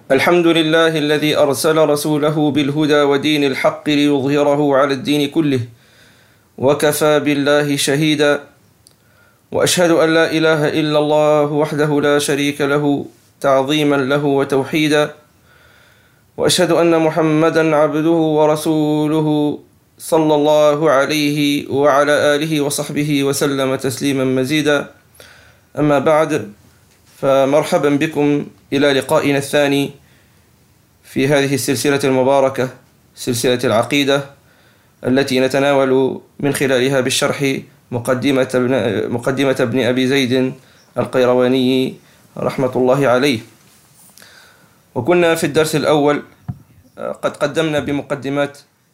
الحمد لله الذي أرسل رسوله بالهدى ودين الحق ليظهره على الدين كله، وكفى بالله شهيدا. وأشهد أن لا إله إلا الله وحده لا شريك له تعظيما له وتوحيدا، وأشهد أن محمدا عبده ورسوله صلى الله عليه وعلى آله وصحبه وسلم تسليما مزيدا. أما بعد، فمرحبا بكم إلى لقائنا الثاني في هذه السلسلة المباركة، سلسلة العقيدة، التي نتناول من خلالها بالشرح مقدمة ابن أبي زيد القيرواني رحمة الله عليه. وكنا في الدرس الأول قد قدمنا بمقدمات،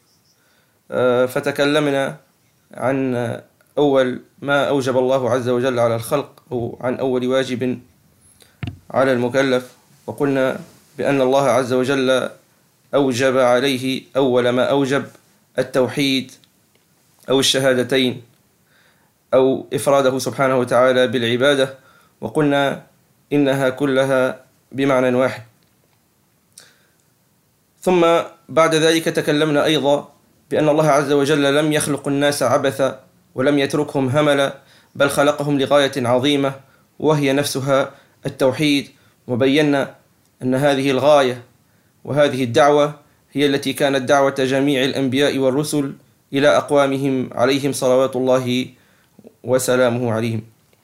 فتكلمنا عن أول ما أوجب الله عز وجل على الخلق، أو عن أول واجب على المكلف، وقلنا بأن الله عز وجل أوجب عليه أول ما أوجب التوحيد أو الشهادتين أو إفراده سبحانه وتعالى بالعبادة، وقلنا إنها كلها بمعنى واحد. ثم بعد ذلك تكلمنا أيضا بأن الله عز وجل لم يخلق الناس عبثا ولم يتركهم هملا، بل خلقهم لغاية عظيمة وهي نفسها التوحيد، وبينا أن هذه الغاية وهذه الدعوة هي التي كانت دعوة جميع الأنبياء والرسل إلى أقوامهم عليهم صلوات الله وسلامه عليهم.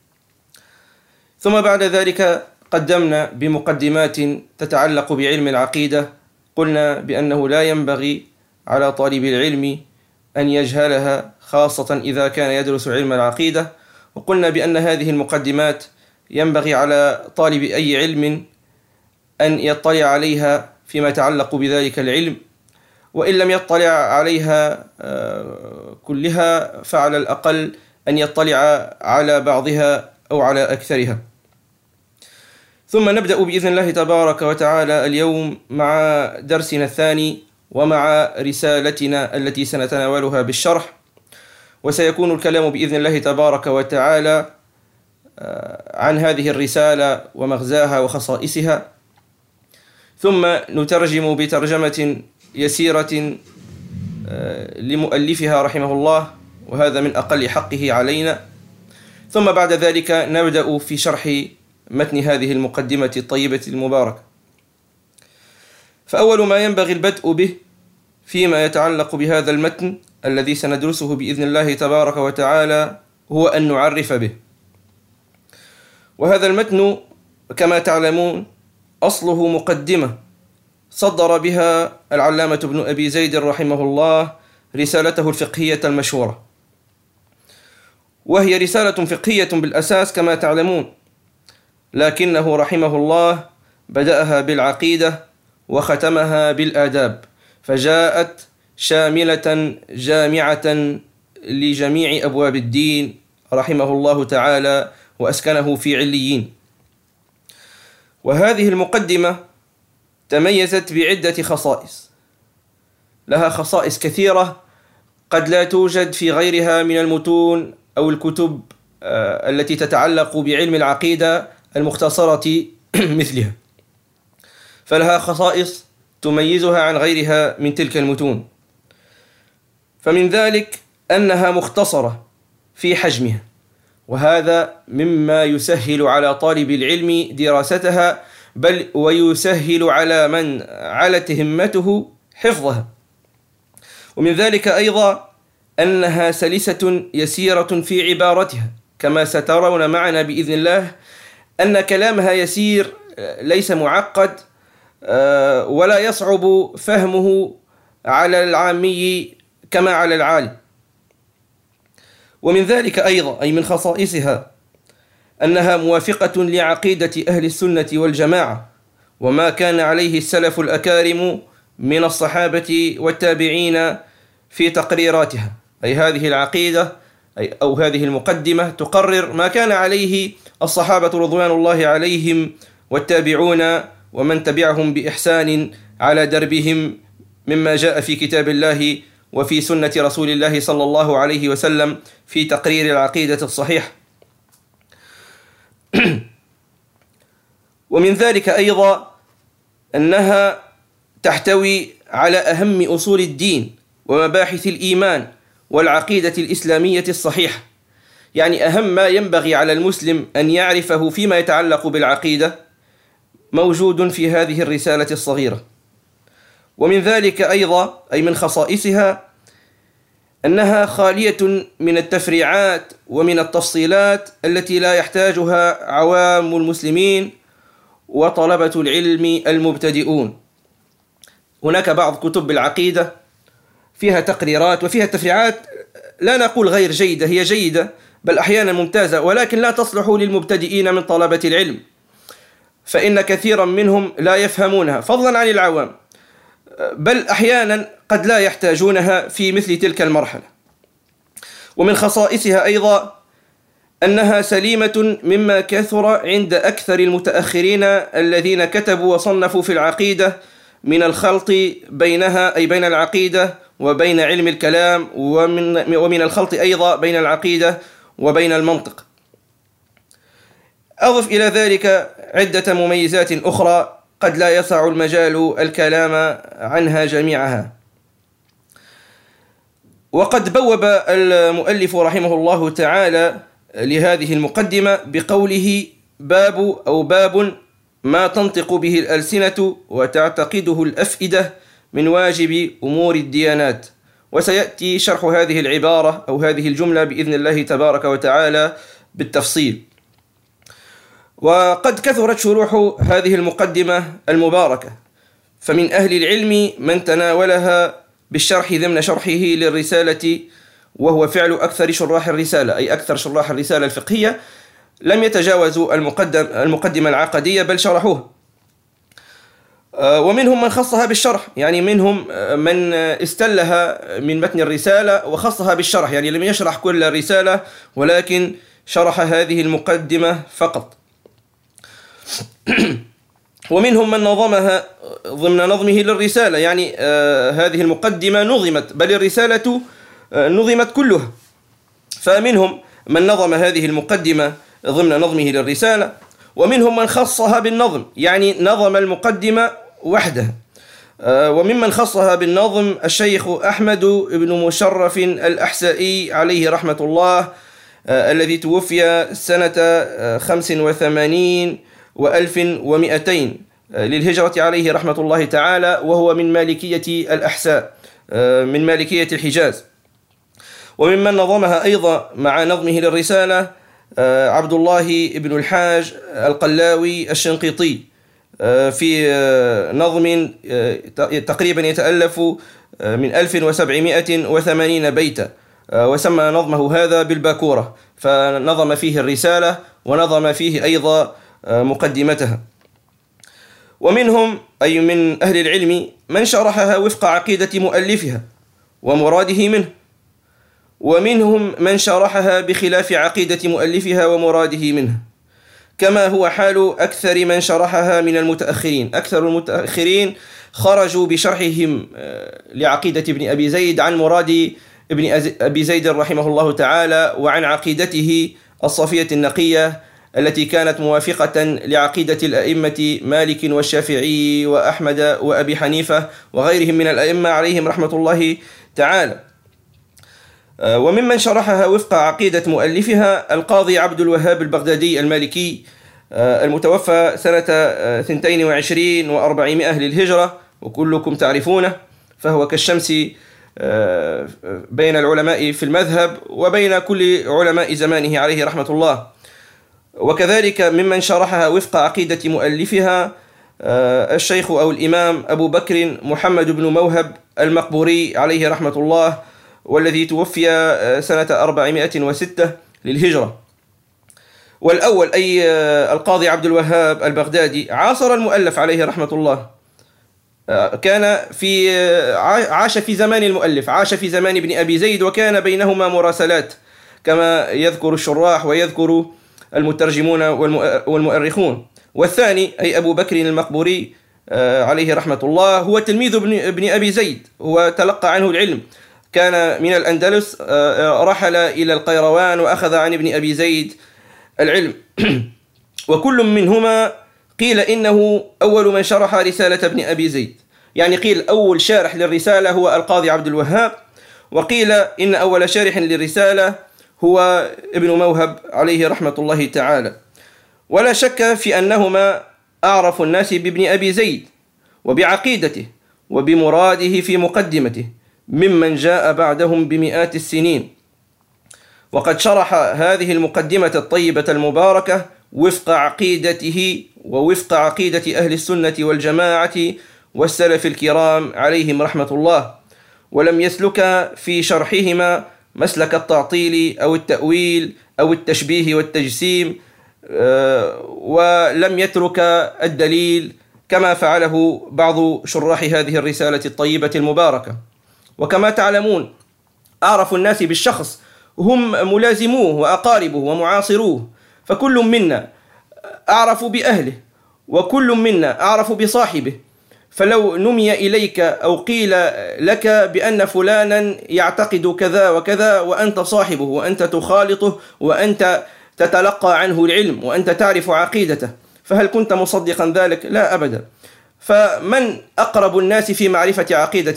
ثم بعد ذلك قدمنا بمقدمات تتعلق بعلم العقيدة. قلنا بأنه لا ينبغي على طالب العلم أن يجهلها، خاصة إذا كان يدرس علم العقيدة. وقلنا بأن هذه المقدمات ينبغي على طالب أي علم أن يطلع عليها فيما يتعلق بذلك العلم، وإن لم يطلع عليها كلها فعلى الأقل أن يطلع على بعضها أو على أكثرها. ثم نبدأ بإذن الله تبارك وتعالى اليوم مع درسنا الثاني ومع رسالتنا التي سنتناولها بالشرح، وسيكون الكلام بإذن الله تبارك وتعالى عن هذه الرسالة ومغزاها وخصائصها. ثم نترجم بترجمة يسيرة لمؤلفها رحمه الله، وهذا من أقل حقه علينا. ثم بعد ذلك نبدأ في شرح متن هذه المقدمة الطيبة المباركة. فأول ما ينبغي البدء به فيما يتعلق بهذا المتن الذي سندرسه بإذن الله تبارك وتعالى هو أن نعرف به. وهذا المتن كما تعلمون أصله مقدمة صدر بها العلامة ابن أبي زيد رحمه الله رسالته الفقهية المشهورة، وهي رسالة فقهية بالأساس كما تعلمون، لكنه رحمه الله بدأها بالعقيدة وختمها بالآداب، فجاءت شاملة جامعة لجميع أبواب الدين رحمه الله تعالى وأسكنه في عليين. وهذه المقدمة تميزت بعدة خصائص، لها خصائص كثيرة قد لا توجد في غيرها من المتون أو الكتب التي تتعلق بعلم العقيدة المختصرة مثلها، فلها خصائص تميزها عن غيرها من تلك المتون. فمن ذلك أنها مختصرة في حجمها، وهذا مما يسهل على طالب العلم دراستها، بل ويسهل على من علت همته حفظها. ومن ذلك أيضا أنها سلسة يسيرة في عبارتها، كما سترون معنا بإذن الله أن كلامها يسير ليس معقد ولا يصعب فهمه على العامي كما على العالم. ومن ذلك أيضا، أي من خصائصها، أنها موافقة لعقيدة أهل السنة والجماعة وما كان عليه السلف الأكارم من الصحابة والتابعين في تقريراتها. أي هذه العقيدة أو هذه المقدمة تقرر ما كان عليه الصحابة رضوان الله عليهم والتابعون ومن تبعهم بإحسان على دربهم مما جاء في كتاب الله وفي سنة رسول الله صلى الله عليه وسلم في تقرير العقيدة الصحيح. ومن ذلك أيضا أنها تحتوي على أهم أصول الدين ومباحث الإيمان والعقيدة الإسلامية الصحيحة، يعني أهم ما ينبغي على المسلم أن يعرفه فيما يتعلق بالعقيدة موجود في هذه الرسالة الصغيرة. ومن ذلك أيضا، أي من خصائصها، أنها خالية من التفريعات ومن التفصيلات التي لا يحتاجها عوام المسلمين وطلبة العلم المبتدئون. هناك بعض كتب العقيدة فيها تقريرات وفيها تفريعات لا نقول غير جيدة، هي جيدة بل أحيانا ممتازة، ولكن لا تصلح للمبتدئين من طلبة العلم، فإن كثيرا منهم لا يفهمونها فضلا عن العوام، بل أحيانا قد لا يحتاجونها في مثل تلك المرحلة. ومن خصائصها أيضا أنها سليمة مما كثر عند أكثر المتأخرين الذين كتبوا وصنفوا في العقيدة من الخلط بينها، أي بين العقيدة وبين علم الكلام، ومن الخلط أيضا بين العقيدة وبين المنطق. أضف إلى ذلك عدة مميزات أخرى قد لا يسع المجال الكلام عنها جميعها. وقد بوب المؤلف رحمه الله تعالى لهذه المقدمة بقوله: باب ما تنطق به الألسنة وتعتقده الأفئدة من واجب أمور الديانات. وسيأتي شرح هذه العبارة أو هذه الجملة بإذن الله تبارك وتعالى بالتفصيل. وقد كثرت شروح هذه المقدمة المباركة، فمن أهل العلم من تناولها بالشرح ضمن شرحه للرسالة، وهو فعل أكثر شراح الرسالة، أي أكثر شراح الرسالة الفقهية لم يتجاوزوا المقدمة العقدية بل شرحوها. ومنهم من خصها بالشرح، يعني منهم من استلها من متن الرسالة وخصها بالشرح، يعني لم يشرح كل الرسالة ولكن شرح هذه المقدمة فقط. ومنهم من نظمها ضمن نظمه للرسالة، يعني هذه المقدمة نظمت، بل الرسالة نظمت كلها. فمنهم من نظم هذه المقدمة ضمن نظمه للرسالة، ومنهم من خصها بالنظم، يعني نظم المقدمة وحدها. وممن خصها بالنظم الشيخ أحمد بن مشرف الأحسائي عليه رحمة الله، الذي توفي سنة 85 و1200 للهجرة عليه رحمة الله تعالى، وهو من مالكية الأحساء، من مالكية الحجاز. وممن نظمها أيضا مع نظمه للرسالة عبد الله بن الحاج القلاوي الشنقيطي، في نظم تقريبا يتألف من 1780 بيتا، وسمى نظمه هذا بالباكورة، فنظم فيه الرسالة ونظم فيه أيضا مقدمتها. ومنهم، أي من أهل العلم، من شرحها وفق عقيدة مؤلفها ومراده منه، ومنهم من شرحها بخلاف عقيدة مؤلفها ومراده منه، كما هو حال أكثر من شرحها من المتأخرين. أكثر المتأخرين خرجوا بشرحهم لعقيدة ابن أبي زيد عن مراد ابن أبي زيد رحمه الله تعالى، وعن عقيدته الصفية النقية التي كانت موافقة لعقيدة الأئمة مالك والشافعي وأحمد وأبي حنيفة وغيرهم من الأئمة عليهم رحمة الله تعالى. وممن شرحها وفق عقيدة مؤلفها القاضي عبد الوهاب البغدادي المالكي، المتوفى سنة 22 و400 للهجرة، وكلكم تعرفونه، فهو كالشمس بين العلماء في المذهب وبين كل علماء زمانه عليه رحمة الله. وكذلك ممن شرحها وفق عقيدة مؤلفها الشيخ أو الإمام أبو بكر محمد بن موهب المقبوري عليه رحمة الله، والذي توفي سنة 406 للهجرة. والأول، أي القاضي عبد الوهاب البغدادي، عاصر المؤلف عليه رحمة الله، عاش في زمان المؤلف، عاش في زمان ابن أبي زيد، وكان بينهما مراسلات كما يذكر الشراح ويذكر المترجمون والمؤرخون. والثاني، أي أبو بكر المقبوري عليه رحمة الله، هو تلميذ ابن أبي زيد، هو تلقى عنه العلم، كان من الأندلس، رحل إلى القيروان وأخذ عن ابن أبي زيد العلم. وكل منهما قيل إنه أول من شرح رسالة ابن أبي زيد، يعني قيل أول شارح للرسالة هو القاضي عبد الوهاب، وقيل إن أول شارح للرسالة هو ابن موهب عليه رحمة الله تعالى. ولا شك في أنهما أعرف الناس بابن أبي زيد وبعقيدته وبمراده في مقدمته ممن جاء بعدهم بمئات السنين، وقد شرح هذه المقدمة الطيبة المباركة وفق عقيدته ووفق عقيدة أهل السنة والجماعة والسلف الكرام عليهم رحمة الله، ولم يسلك في شرحهما مسلك التعطيل أو التأويل أو التشبيه والتجسيم، ولم يترك الدليل كما فعله بعض شراح هذه الرسالة الطيبة المباركة. وكما تعلمون أعرف الناس بالشخص هم ملازموه وأقاربه ومعاصروه، فكل منا أعرف بأهله وكل منا أعرف بصاحبه، فلو نمي إليك أو قيل لك بأن فلانا يعتقد كذا وكذا وأنت صاحبه وأنت تخالطه وأنت تتلقى عنه العلم وأنت تعرف عقيدته، فهل كنت مصدقا ذلك؟ لا أبدا. فمن أقرب الناس في معرفة عقيدة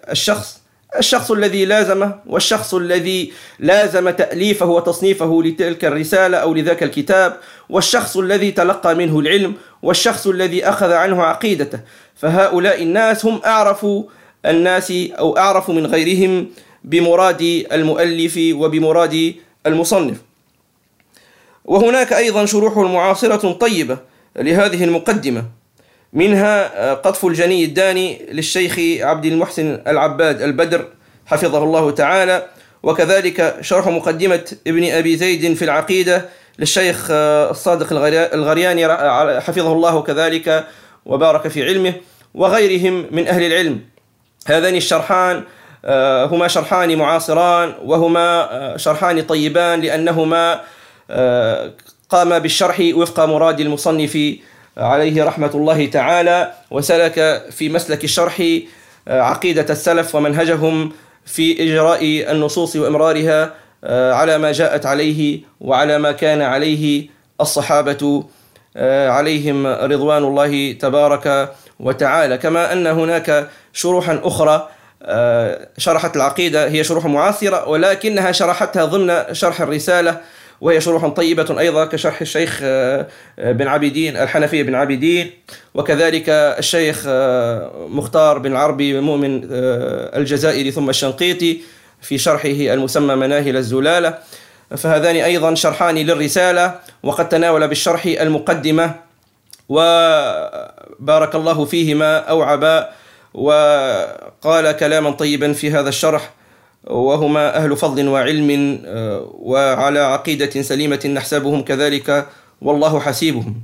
الشخص الذي لازمه، والشخص الذي لازم تأليفه وتصنيفه لتلك الرسالة أو لذاك الكتاب، والشخص الذي تلقى منه العلم، والشخص الذي أخذ عنه عقيدته. فهؤلاء الناس هم أعرف الناس أو أعرف من غيرهم بمراد المؤلف وبمراد المصنف. وهناك أيضا شروح معاصرة طيبة لهذه المقدمة، منها قطف الجني الداني للشيخ عبد المحسن العباد البدر حفظه الله تعالى، وكذلك شرح مقدمة ابن أبي زيد في العقيدة للشيخ الصادق الغرياني حفظه الله كذلك وبارك في علمه، وغيرهم من أهل العلم. هذان الشرحان هما شرحان معاصران، وهما شرحان طيبان لأنهما قام بالشرح وفق مراد المصنف عليه رحمة الله تعالى، وسلك في مسلك الشرح عقيدة السلف ومنهجهم في إجراء النصوص وإمرارها على ما جاءت عليه وعلى ما كان عليه الصحابة عليهم رضوان الله تبارك وتعالى. كما أن هناك شروحا أخرى شرحت العقيدة، هي شروح معاصرة ولكنها شرحتها ضمن شرح الرسالة، وهي شروح طيبة أيضا كشرح الشيخ بن عابدين الحنفي بن عابدين، وكذلك الشيخ مختار بن عربي مؤمن الجزائري ثم الشنقيطي في شرحه المسمى مناهل الزلالة. فهذان أيضا شرحان للرسالة، وقد تناول بالشرح المقدمة وبارك الله فيهما أوعبا وقال كلاما طيبا في هذا الشرح، وهما أهل فضل وعلم وعلى عقيدة سليمة نحسبهم كذلك والله حسيبهم.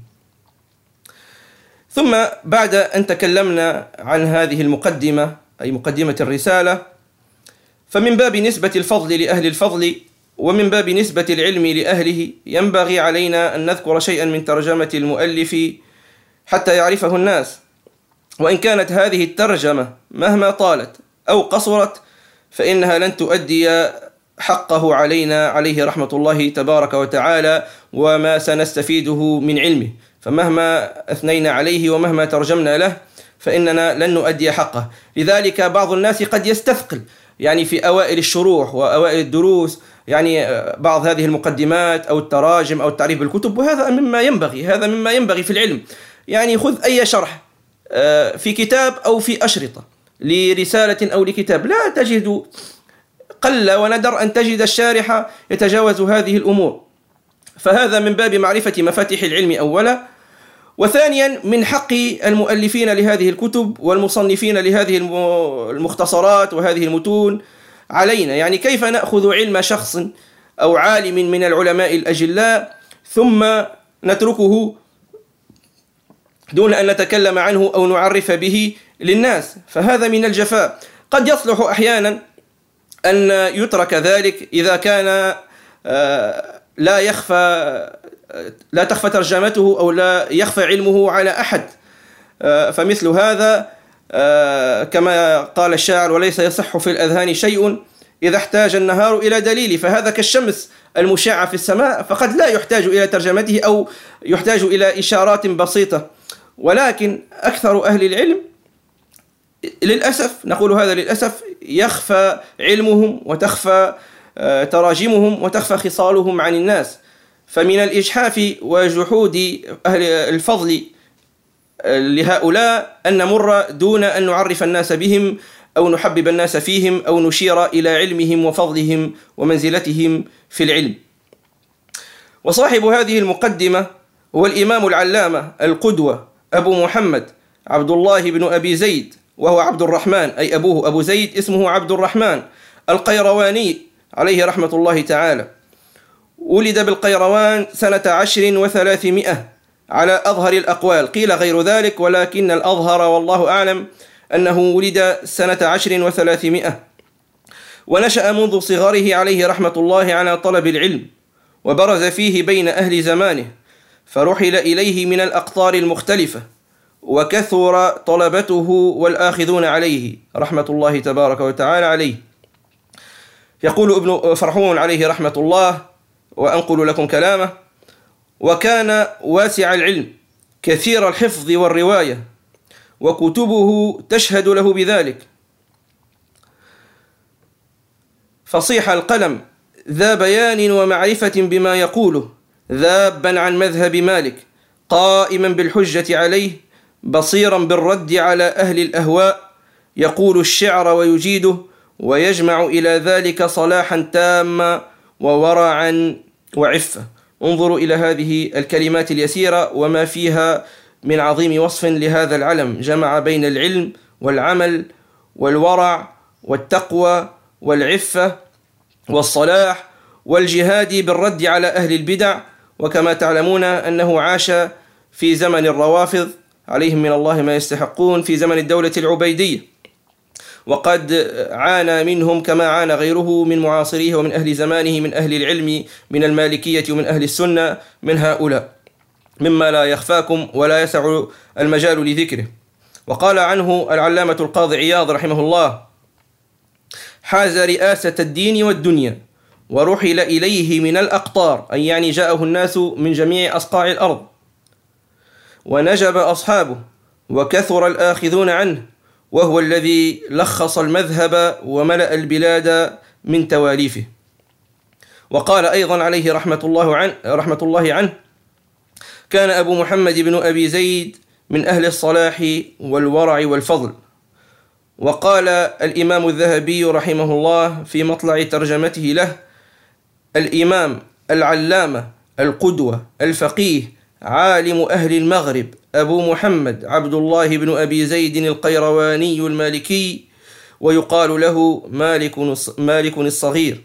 ثم بعد أن تكلمنا عن هذه المقدمة أي مقدمة الرسالة، فمن باب نسبة الفضل لأهل الفضل ومن باب نسبة العلم لأهله ينبغي علينا أن نذكر شيئا من ترجمة المؤلف حتى يعرفه الناس، وإن كانت هذه الترجمة مهما طالت أو قصرت فإنها لن تؤدي حقه علينا عليه رحمة الله تبارك وتعالى وما سنستفيده من علمه، فمهما أثنينا عليه ومهما ترجمنا له فإننا لن نؤدي حقه. لذلك بعض الناس قد يستثقل يعني في أوائل الشروح وأوائل الدروس يعني بعض هذه المقدمات أو التراجم أو التعريف بالكتب، وهذا مما ينبغي في العلم. يعني خذ أي شرح في كتاب أو في أشرطة لرسالة أو لكتاب، لا تجد قل وندر أن تجد الشارح يتجاوز هذه الأمور، فهذا من باب معرفة مفاتيح العلم أولا. وثانيا من حق المؤلفين لهذه الكتب والمصنفين لهذه المختصرات وهذه المتون علينا، يعني كيف نأخذ علم شخص أو عالم من العلماء الأجلاء ثم نتركه دون أن نتكلم عنه أو نعرف به للناس، فهذا من الجفاء. قد يصلح أحيانا أن يترك ذلك إذا كان لا تخفى ترجمته أو لا يخفى علمه على أحد، فمثل هذا كما قال الشاعر: وليس يصح في الأذهان شيء إذا احتاج النهار إلى دليل. فهذا كالشمس المشعة في السماء، فقد لا يحتاج إلى ترجمته أو يحتاج إلى إشارات بسيطة ولكن أكثر أهل العلم للأسف، نقول هذا للأسف، يخفى علمهم وتخفى تراجمهم وتخفى خصالهم عن الناس. فمن الإجحاف وجحود أهل الفضل لهؤلاء أن نمر دون أن نعرف الناس بهم أو نحبب الناس فيهم أو نشير إلى علمهم وفضلهم ومنزلتهم في العلم. وصاحب هذه المقدمة هو الإمام العلامة القدوة أبو محمد عبد الله بن أبي زيد، وهو عبد الرحمن، أي أبوه أبو زيد اسمه عبد الرحمن القيرواني عليه رحمة الله تعالى. ولد بالقيروان سنة 10 و300 على أظهر الأقوال، قيل غير ذلك ولكن الأظهر والله أعلم أنه ولد سنة 10 و300. ونشأ منذ صغره عليه رحمة الله على طلب العلم، وبرز فيه بين أهل زمانه، فرحل إليه من الأقطار المختلفة، وكثر طلبته والآخذون عليه رحمة الله تبارك وتعالى عليه. يقول ابن فرحون عليه رحمة الله، وأنقل لكم كلامه: وكان واسع العلم كثير الحفظ والرواية، وكتبه تشهد له بذلك، فصيح القلم ذا بيان ومعرفة بما يقوله، ذابا عن مذهب مالك، قائما بالحجة عليه، بصيرا بالرد على أهل الأهواء، يقول الشعر ويجيده، ويجمع إلى ذلك صلاحا تاما وورعا وعفة. انظروا إلى هذه الكلمات اليسيرة وما فيها من عظيم وصف لهذا العلم، جمع بين العلم والعمل والورع والتقوى والعفة والصلاح والجهاد بالرد على أهل البدع. وكما تعلمون أنه عاش في زمن الروافض عليهم من الله ما يستحقون، في زمن الدولة العبيدية، وقد عانى منهم كما عانى غيره من معاصريه ومن أهل زمانه من أهل العلم من المالكية ومن أهل السنة من هؤلاء، مما لا يخفاكم ولا يسع المجال لذكره. وقال عنه العلامة القاضي عياض رحمه الله: حاز رئاسة الدين والدنيا، ورحل إليه من الأقطار، أي يعني جاءه الناس من جميع أصقاع الأرض، ونجب أصحابه، وكثر الآخذون عنه، وهو الذي لخص المذهب وملأ البلاد من تواليفه. وقال أيضا عليه رحمة الله عنه: كان أبو محمد بن أبي زيد من أهل الصلاح والورع والفضل. وقال الإمام الذهبي رحمه الله في مطلع ترجمته له: الإمام العلامة القدوة الفقيه عالم أهل المغرب أبو محمد عبد الله بن أبي زيد القيرواني المالكي، ويقال له مالك الصغير.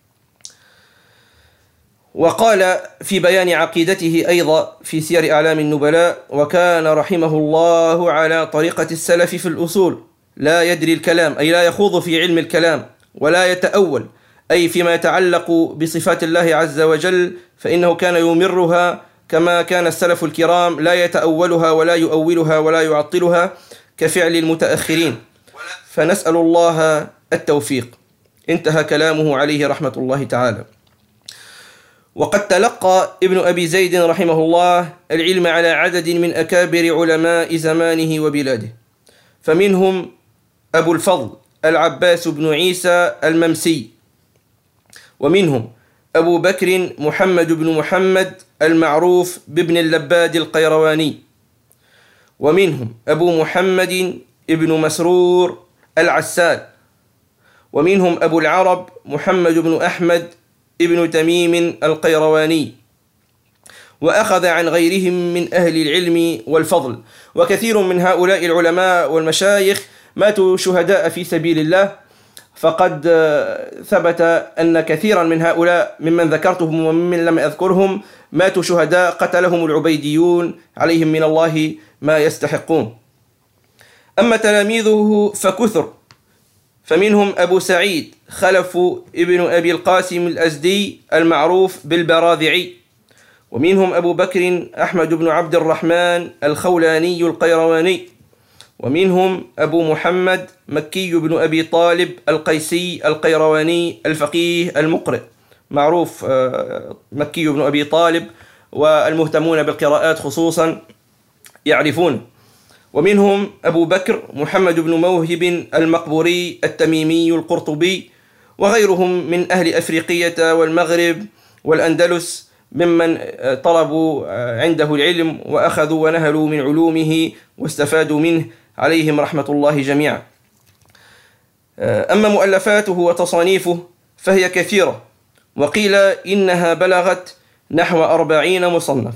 وقال في بيان عقيدته أيضا في سير أعلام النبلاء: وكان رحمه الله على طريقة السلف في الأصول، لا يدري الكلام، أي لا يخوض في علم الكلام، ولا يتأول، أي فيما يتعلق بصفات الله عز وجل، فإنه كان يمرها كما كان السلف الكرام، لا يتأولها ولا يؤولها ولا يعطلها كفعل المتأخرين، فنسأل الله التوفيق. انتهى كلامه عليه رحمة الله تعالى. وقد تلقى ابن أبي زيد رحمه الله العلم على عدد من أكابر علماء زمانه وبلاده، فمنهم أبو الفضل العباس بن عيسى الممسي، ومنهم أبو بكر محمد بن محمد المعروف بابن اللباد القيرواني، ومنهم أبو محمد ابن مسرور العسال، ومنهم أبو العرب محمد بن أحمد ابن تميم القيرواني، وأخذ عن غيرهم من أهل العلم والفضل. وكثير من هؤلاء العلماء والمشايخ ماتوا شهداء في سبيل الله، فقد ثبت أن كثيرا من هؤلاء ممن ذكرتهم وممن لم أذكرهم ماتوا شهداء قتلهم العبيديون عليهم من الله ما يستحقون. أما تلاميذه فكثر، فمنهم أبو سعيد خلف ابن أبي القاسم الأزدي المعروف بالبراذعي، ومنهم أبو بكر أحمد بن عبد الرحمن الخولاني القيرواني، ومنهم أبو محمد مكي بن أبي طالب القيسي القيرواني الفقيه المقرئ، معروف مكي بن أبي طالب، والمهتمون بالقراءات خصوصا يعرفون، ومنهم أبو بكر محمد بن موهب المقبوري التميمي القرطبي، وغيرهم من أهل أفريقية والمغرب والأندلس ممن طلبوا عنده العلم وأخذوا ونهلوا من علومه واستفادوا منه، عليهم رحمة الله جميعا. أما مؤلفاته وتصانيفه فهي كثيرة، وقيل إنها بلغت نحو 40 مصنف،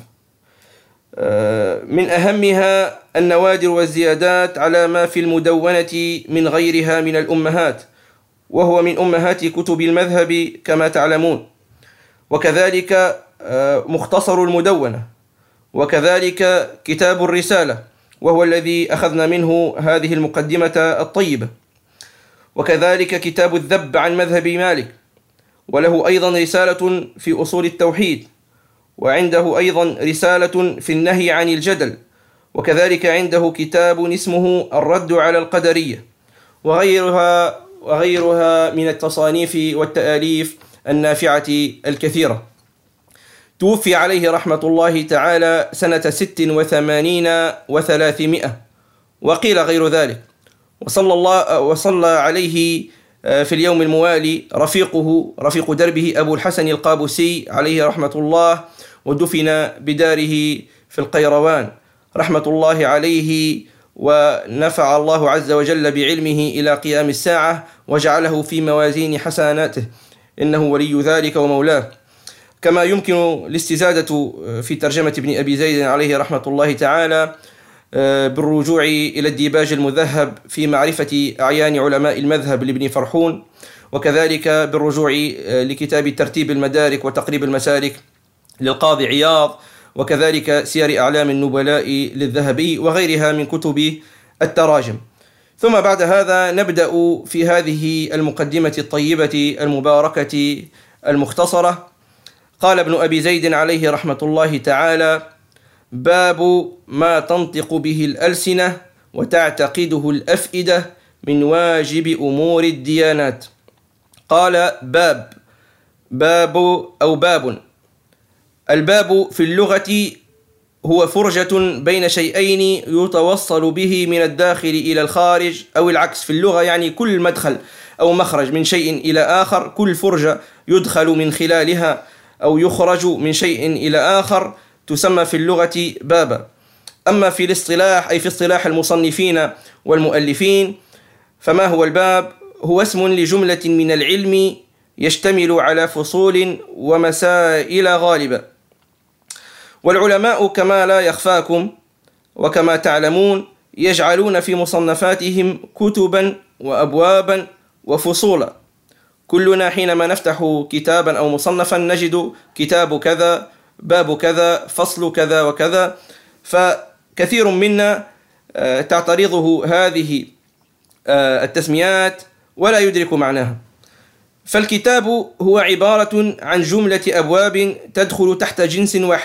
من أهمها النوادر والزيادات على ما في المدونة من غيرها من الأمهات، وهو من أمهات كتب المذهب كما تعلمون، وكذلك مختصر المدونة، وكذلك كتاب الرسالة وهو الذي أخذنا منه هذه المقدمة الطيبة، وكذلك كتاب الذب عن مذهب مالك، وله أيضا رسالة في أصول التوحيد، وعنده أيضا رسالة في النهي عن الجدل، وكذلك عنده كتاب اسمه الرد على القدرية، وغيرها من التصانيف والتآليف النافعة الكثيرة. توفي عليه رحمة الله تعالى سنة 86 و300، وقيل غير ذلك، وصلى عليه في اليوم الموالي رفيق دربه أبو الحسن القابسي عليه رحمة الله، ودفن بداره في القيروان رحمة الله عليه، ونفع الله عز وجل بعلمه إلى قيام الساعة، وجعله في موازين حسناته، إنه ولي ذلك ومولاه. كما يمكن الاستزادة في ترجمة ابن أبي زيد عليه رحمة الله تعالى بالرجوع إلى الديباج المذهب في معرفة أعيان علماء المذهب لابن فرحون، وكذلك بالرجوع لكتاب ترتيب المدارك وتقريب المسالك للقاضي عياض، وكذلك سير أعلام النبلاء للذهبي، وغيرها من كتب التراجم. ثم بعد هذا نبدأ في هذه المقدمة الطيبة المباركة المختصرة. قال ابن أبي زيد عليه رحمة الله تعالى: باب ما تنطق به الألسنة وتعتقده الأفئدة من واجب أمور الديانات. قال باب أو باب. الباب في اللغة هو فرجة بين شيئين يتوصل به من الداخل إلى الخارج، أو العكس، في اللغة يعني كل مدخل أو مخرج من شيء إلى آخر، كل فرجة يدخل من خلالها أو يخرج من شيء إلى آخر تسمى في اللغة بابا. أما في الاصطلاح أي في اصطلاح المصنفين والمؤلفين، فما هو الباب؟ هو اسم لجملة من العلم يشتمل على فصول ومسائل غالبة. والعلماء كما لا يخفاكم وكما تعلمون يجعلون في مصنفاتهم كتبا وأبوابا وفصولا. كلنا حينما نفتح كتابا أو مصنفا نجد كتاب كذا، باب كذا، فصل كذا وكذا، فكثير منا تعترضه هذه التسميات ولا يدرك معناها. فالكتاب هو عبارة عن جملة أبواب تدخل تحت جنس واحد،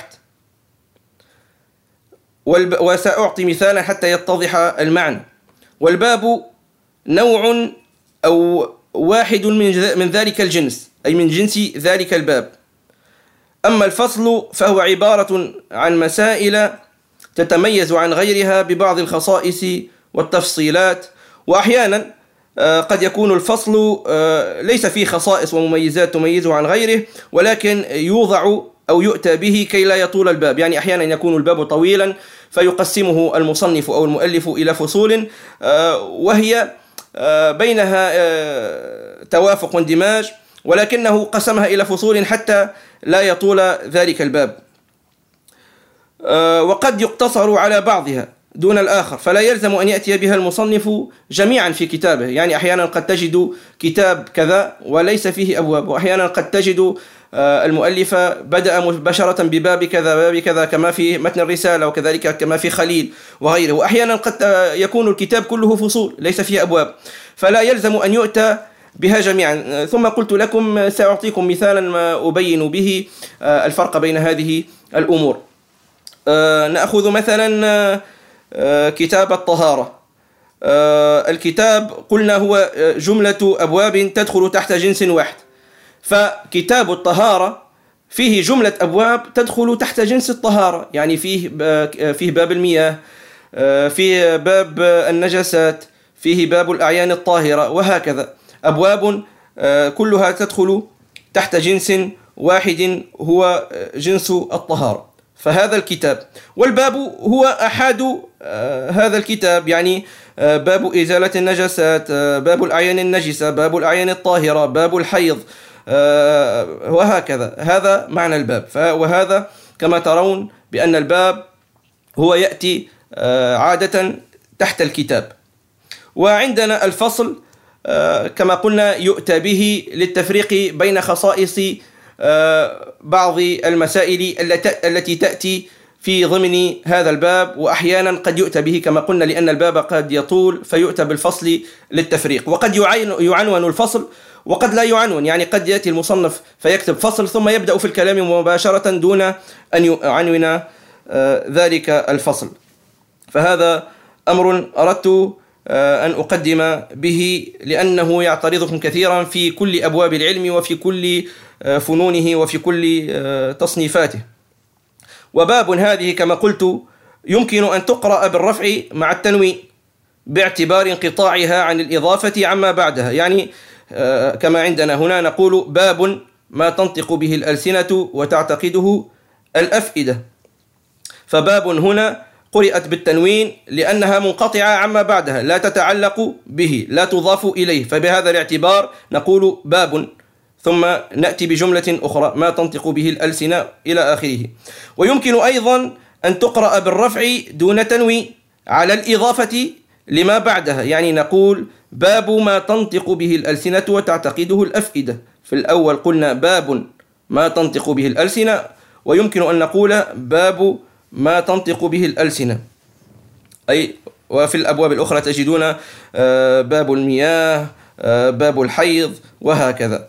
وسأعطي مثالا حتى يتضح المعنى. والباب نوع أو واحد من ذلك الجنس، أي من جنس ذلك الباب. أما الفصل فهو عبارة عن مسائل تتميز عن غيرها ببعض الخصائص والتفصيلات، وأحيانا قد يكون الفصل ليس فيه خصائص ومميزات تميزه عن غيره، ولكن يوضع أو يؤتى به كي لا يطول الباب. يعني أحيانا يكون الباب طويلا فيقسمه المصنف أو المؤلف إلى فصول، وهي بينها توافق واندماج، ولكنه قسمها إلى فصول حتى لا يطول ذلك الباب. وقد يقتصر على بعضها دون الآخر، فلا يلزم أن يأتي بها المصنف جميعا في كتابه. يعني أحيانا قد تجد كتاب كذا وليس فيه أبواب، وأحيانا قد تجد المؤلف بدأ مباشرة بباب كذا باب كذا، كما في متن الرسالة، وكذلك كما في خليل وغيره. وأحيانا قد يكون الكتاب كله فصول ليس فيه أبواب، فلا يلزم أن يؤتى بها جميعا. ثم قلت لكم سأعطيكم مثالا ما أبين به الفرق بين هذه الأمور. نأخذ مثلا كتاب الطهارة. الكتاب قلنا هو جملة أبواب تدخل تحت جنس واحد، فكتاب الطهارة فيه جملة أبواب تدخل تحت جنس الطهارة، يعني فيه باب المياه، فيه باب النجاسات، فيه باب الأعيان الطاهرة، وهكذا أبواب كلها تدخل تحت جنس واحد هو جنس الطهارة. فهذا الكتاب، والباب هو أحد هذا الكتاب، يعني باب إزالة النجاسات، باب الأعيان النجسة، باب الأعيان الطاهرة، باب الحيض، وهكذا. هذا معنى الباب. وهذا كما ترون بأن الباب هو يأتي عادة تحت الكتاب. وعندنا الفصل كما قلنا يؤتى به للتفريق بين خصائص بعض المسائل التي تأتي في ضمن هذا الباب، وأحيانا قد يؤتى به كما قلنا لأن الباب قد يطول فيؤتى بالفصل للتفريق. وقد يعنون الفصل وقد لا يعنون، يعني قد يأتي المصنف فيكتب فصل ثم يبدأ في الكلام مباشرة دون أن يعنون ذلك الفصل. فهذا أمر أردت أن أقدم به لأنه يعترضكم كثيرا في كل أبواب العلم وفي كل فنونه وفي كل تصنيفاته. وباب هذه كما قلت يمكن أن تقرأ بالرفع مع التنوين باعتبار انقطاعها عن الإضافة عما بعدها، يعني كما عندنا هنا نقول باب ما تنطق به الألسنة وتعتقده الأفئدة، فباب هنا قرأت بالتنوين لأنها منقطعة عما بعدها، لا تتعلق به، لا تضاف إليه، فبهذا الاعتبار نقول باب ثم نأتي بجملة أخرى ما تنطق به الألسنة إلى آخره. ويمكن أيضا أن تقرأ بالرفع دون تنوين على الإضافة لما بعدها، يعني نقول باب ما تنطق به الألسنة وتعتقده الأفئدة. في الأول قلنا باب ما تنطق به الألسنة، ويمكن أن نقول باب ما تنطق به الألسنة، أي وفي الأبواب الأخرى تجدون باب المياه، باب الحيض، وهكذا.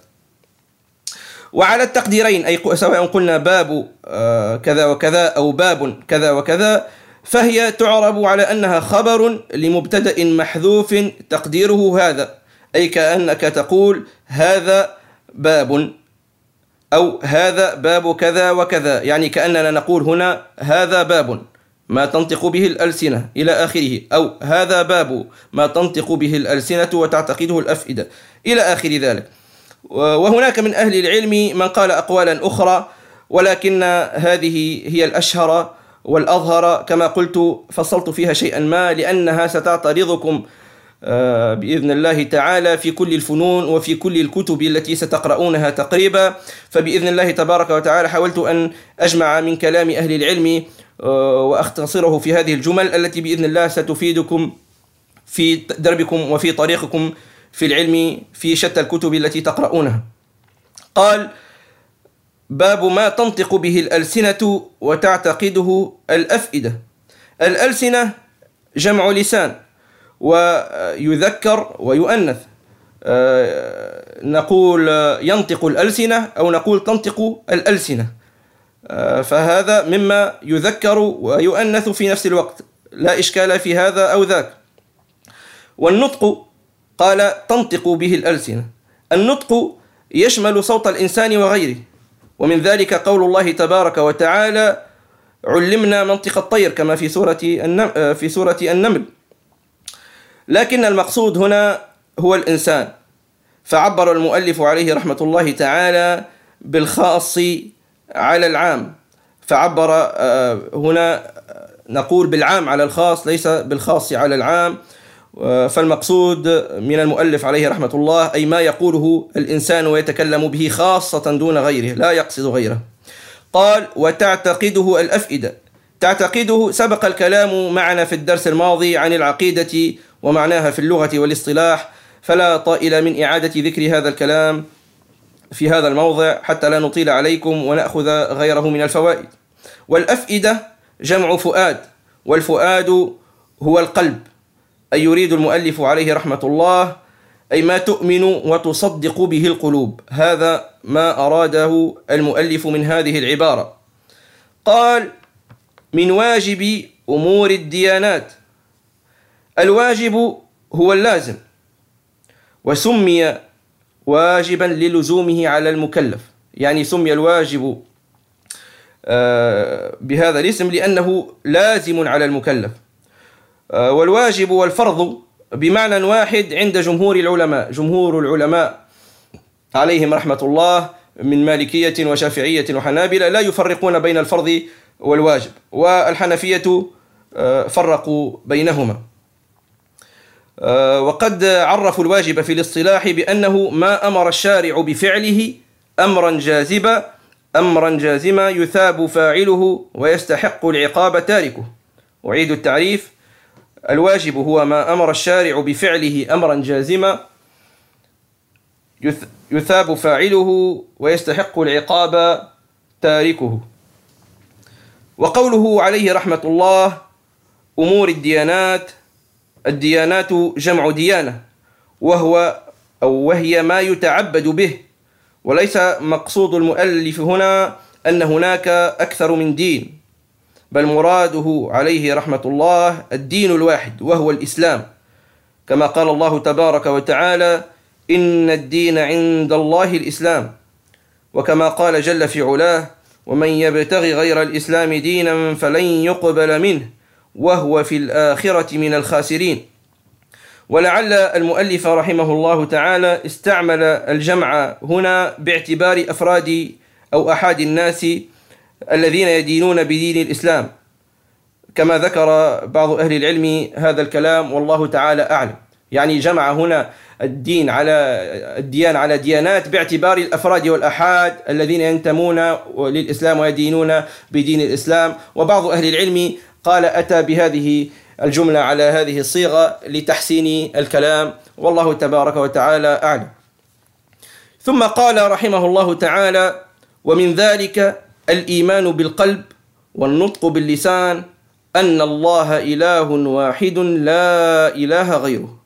وعلى التقديرين، أي سواء قلنا باب كذا وكذا أو باب كذا وكذا، فهي تعرب على أنها خبر لمبتدأ محذوف تقديره هذا، أي كأنك تقول هذا باب أو هذا باب كذا وكذا، يعني كأننا نقول هنا هذا باب ما تنطق به الألسنة إلى آخره، أو هذا باب ما تنطق به الألسنة وتعتقده الأفئدة إلى آخر ذلك. وهناك من أهل العلم من قال أقوالا أخرى، ولكن هذه هي الأشهر والأظهر كما قلت، فصلت فيها شيئا ما لأنها ستعترضكم بإذن الله تعالى في كل الفنون وفي كل الكتب التي ستقرؤونها تقريبا. فبإذن الله تبارك وتعالى حاولت أن أجمع من كلام أهل العلم وأختصره في هذه الجمل التي بإذن الله ستفيدكم في دربكم وفي طريقكم في العلم في شتى الكتب التي تقرؤونها. قال باب ما تنطق به الألسنة وتعتقده الأفئدة. الألسنة جمع لسان، ويذكر ويؤنث، نقول ينطق الألسنة أو نقول تنطق الألسنة، فهذا مما يذكر ويؤنث في نفس الوقت، لا إشكال في هذا أو ذاك. والنطق قال تنطق به الألسنة، النطق يشمل صوت الإنسان وغيره، ومن ذلك قول الله تبارك وتعالى علمنا منطق الطير كما في سورة النمل. لكن المقصود هنا هو الإنسان، فعبر المؤلف عليه رحمة الله تعالى بالخاص على العام، فعبر هنا نقول بالعام على الخاص ليس بالخاص على العام. فالمقصود من المؤلف عليه رحمة الله أي ما يقوله الإنسان ويتكلم به خاصة دون غيره، لا يقصد غيره. قال وتعتقده الأفئدة. تعتقده سبق الكلام معنا في الدرس الماضي عن العقيدة ومعناها في اللغة والاصطلاح، فلا طائل من إعادة ذكر هذا الكلام في هذا الموضع حتى لا نطيل عليكم ونأخذ غيره من الفوائد. والأفئدة جمع فؤاد، والفؤاد هو القلب، أي يريد المؤلف عليه رحمة الله أي ما تؤمن وتصدق به القلوب. هذا ما أراده المؤلف من هذه العبارة. قال من واجب أمور الديانات. الواجب هو اللازم، وسمي واجبا للزومه على المكلف، يعني سمي الواجب بهذا الاسم لأنه لازم على المكلف. والواجب والفرض بمعنى واحد عند جمهور العلماء. جمهور العلماء عليهم رحمة الله من مالكية وشافعية وحنابلة لا يفرقون بين الفرض والواجب، والحنفية فرقوا بينهما. وقد عرفوا الواجب في الاصطلاح بأنه ما أمر الشارع بفعله أمرا جازما يثاب فاعله ويستحق العقاب تاركه. أعيد التعريف: الواجب هو ما أمر الشارع بفعله أمرا جازما يثاب فاعله ويستحق العقاب تاركه. وقوله عليه رحمة الله: أمور الديانات جمع ديانة، وهي ما يتعبد به، وليس مقصود المؤلف هنا أن هناك أكثر من دين، بل مراده عليه رحمة الله الدين الواحد وهو الإسلام، كما قال الله تبارك وتعالى: إن الدين عند الله الإسلام، وكما قال جل في علاه: ومن يبتغي غير الإسلام دينا فلن يقبل منه وهو في الآخرة من الخاسرين. ولعل المؤلف رحمه الله تعالى استعمل الجمع هنا باعتبار أفراد أو أحد الناس الذين يدينون بدين الإسلام، كما ذكر بعض أهل العلم هذا الكلام والله تعالى أعلم. يعني جمع هنا الدين على ديانات باعتبار الأفراد والأحاد الذين ينتمون للإسلام ويدينون بدين الإسلام. وبعض أهل العلم قال أتى بهذه الجملة على هذه الصيغة لتحسين الكلام، والله تبارك وتعالى أعلم. ثم قال رحمه الله تعالى: ومن ذلك الإيمان بالقلب والنطق باللسان أن الله إله واحد لا إله غيره.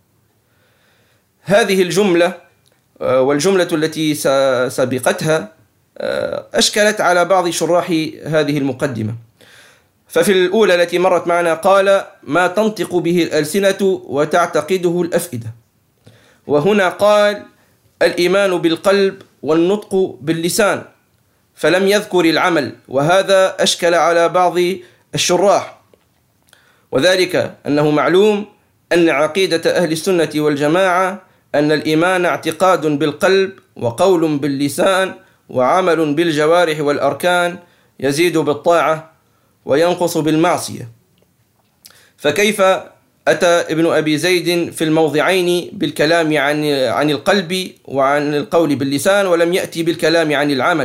هذه الجملة والجملة التي سبقتها أشكلت على بعض شراح هذه المقدمة. ففي الأولى التي مرت معنا قال: ما تنطق به الألسنة وتعتقده الأفئدة، وهنا قال: الإيمان بالقلب والنطق باللسان، فلم يذكر العمل، وهذا أشكل على بعض الشراح، وذلك أنه معلوم أن عقيدة أهل السنة والجماعة أن الإيمان اعتقاد بالقلب وقول باللسان وعمل بالجوارح والأركان، يزيد بالطاعة وينقص بالمعصية. فكيف أتى ابن أبي زيد في الموضعين بالكلام عن القلب وعن القول باللسان ولم يأتي بالكلام عن العمل؟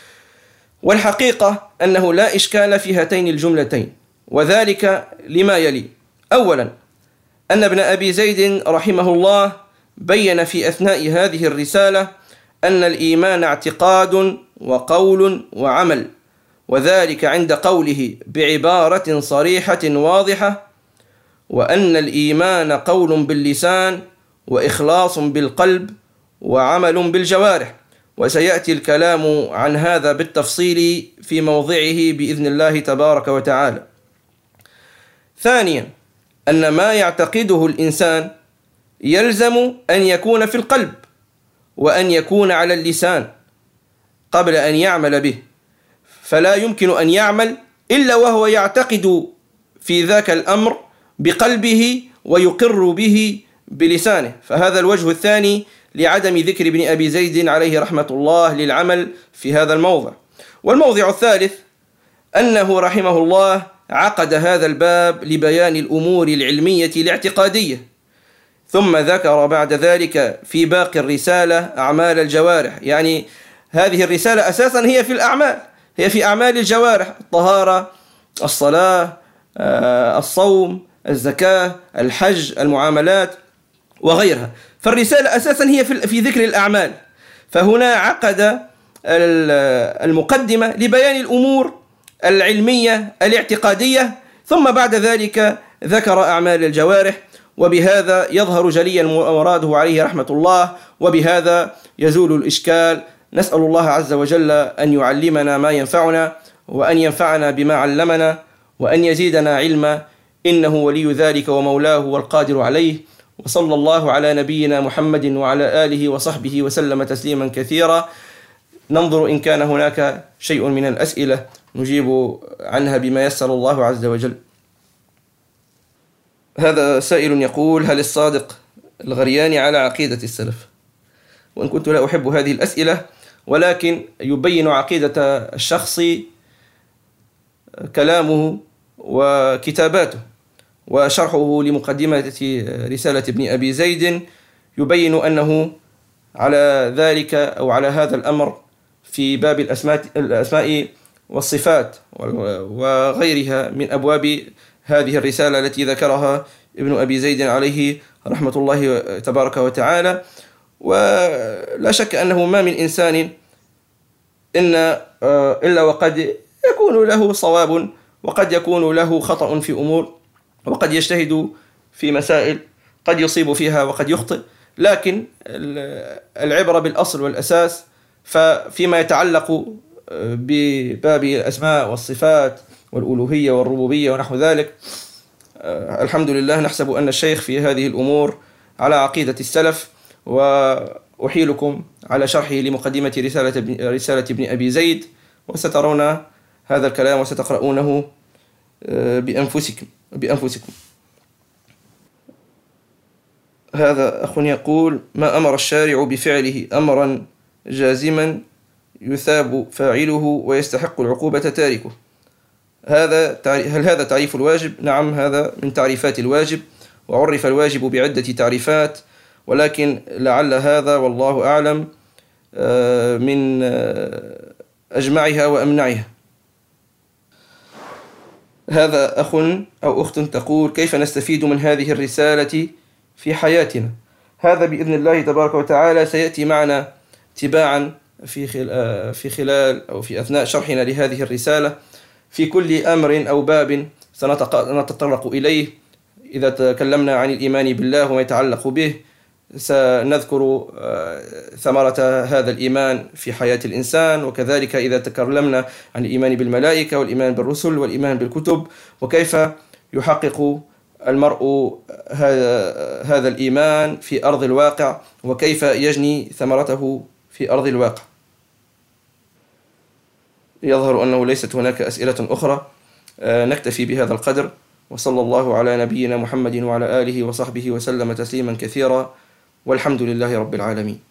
والحقيقة أنه لا إشكال في هاتين الجملتين، وذلك لما يلي: أولا، أن ابن أبي زيد رحمه الله بين في أثناء هذه الرسالة أن الإيمان اعتقاد وقول وعمل، وذلك عند قوله بعبارة صريحة واضحة: وأن الإيمان قول باللسان وإخلاص بالقلب وعمل بالجوارح. وسيأتي الكلام عن هذا بالتفصيل في موضعه بإذن الله تبارك وتعالى. ثانيا، أن ما يعتقده الإنسان يلزم أن يكون في القلب وأن يكون على اللسان قبل أن يعمل به، فلا يمكن أن يعمل إلا وهو يعتقد في ذاك الأمر بقلبه ويقر به بلسانه. فهذا الوجه الثاني لعدم ذكر ابن أبي زيد عليه رحمة الله للعمل في هذا الموضع. والموضع الثالث أنه رحمه الله عقد هذا الباب لبيان الأمور العلمية الاعتقادية، ثم ذكر بعد ذلك في باقي الرسالة أعمال الجوارح. يعني هذه الرسالة أساسا هي في الأعمال، هي في أعمال الجوارح: الطهارة، الصلاة، الصوم، الزكاة، الحج، المعاملات وغيرها. فالرسالة أساسا هي في ذكر الأعمال، فهنا عقد المقدمة لبيان الأمور العلمية الاعتقادية، ثم بعد ذلك ذكر أعمال الجوارح، وبهذا يظهر جليا مراده عليه رحمة الله، وبهذا يزول الإشكال. نسأل الله عز وجل أن يعلمنا ما ينفعنا، وأن ينفعنا بما علمنا، وأن يزيدنا علما، إنه ولي ذلك ومولاه والقادر عليه. وصلى الله على نبينا محمد وعلى آله وصحبه وسلم تسليما كثيرا. ننظر إن كان هناك شيء من الأسئلة نجيب عنها بما يسر الله عز وجل. هذا سائل يقول: هل الصادق الغرياني على عقيدة السلف؟ وإن كنت لا أحب هذه الأسئلة، ولكن يبين عقيدة الشخص كلامه وكتاباته، وشرحه لمقدمة رسالة ابن أبي زيد يبين أنه على ذلك أو على هذا الأمر في باب الأسماء والصفات وغيرها من أبواب هذه الرسالة التي ذكرها ابن أبي زيد عليه رحمة الله تبارك وتعالى. ولا شك أنه ما من إنسان إلا وقد يكون له صواب، وقد يكون له خطأ في أمور، وقد يجتهد في مسائل قد يصيب فيها وقد يخطئ، لكن العبرة بالأصل والأساس. ففيما يتعلق بباب الأسماء والصفات والألوهية والربوبية ونحو ذلك، الحمد لله نحسب أن الشيخ في هذه الأمور على عقيدة السلف. وأحيلكم على شرحه لمقدمة رسالة ابن أبي زيد، وسترون هذا الكلام وستقرؤونه بأنفسكم. هذا أخ يقول: ما أمر الشارع بفعله أمرا جازما يثاب فاعله ويستحق العقوبة تاركه؟ هل هذا تعريف الواجب؟ نعم، هذا من تعريفات الواجب، وعرف الواجب بعدة تعريفات، ولكن لعل هذا والله أعلم من أجمعها وأمنعها. هذا أخ أو أخت تقول: كيف نستفيد من هذه الرسالة في حياتنا؟ هذا بإذن الله تبارك وتعالى سيأتي معنا تباعا في خلال أو في أثناء شرحنا لهذه الرسالة. في كل أمر أو باب سنتطرق إليه. إذا تكلمنا عن الإيمان بالله وما يتعلق به، سنذكر ثمرة هذا الإيمان في حياة الإنسان، وكذلك إذا تكلمنا عن الإيمان بالملائكة والإيمان بالرسل والإيمان بالكتب، وكيف يحقق المرء هذا الإيمان في أرض الواقع، وكيف يجني ثمرته في أرض الواقع. يظهر أنه ليست هناك أسئلة أخرى، نكتفي بهذا القدر، وصلى الله على نبينا محمد وعلى آله وصحبه وسلم تسليما كثيرا، والحمد لله رب العالمين.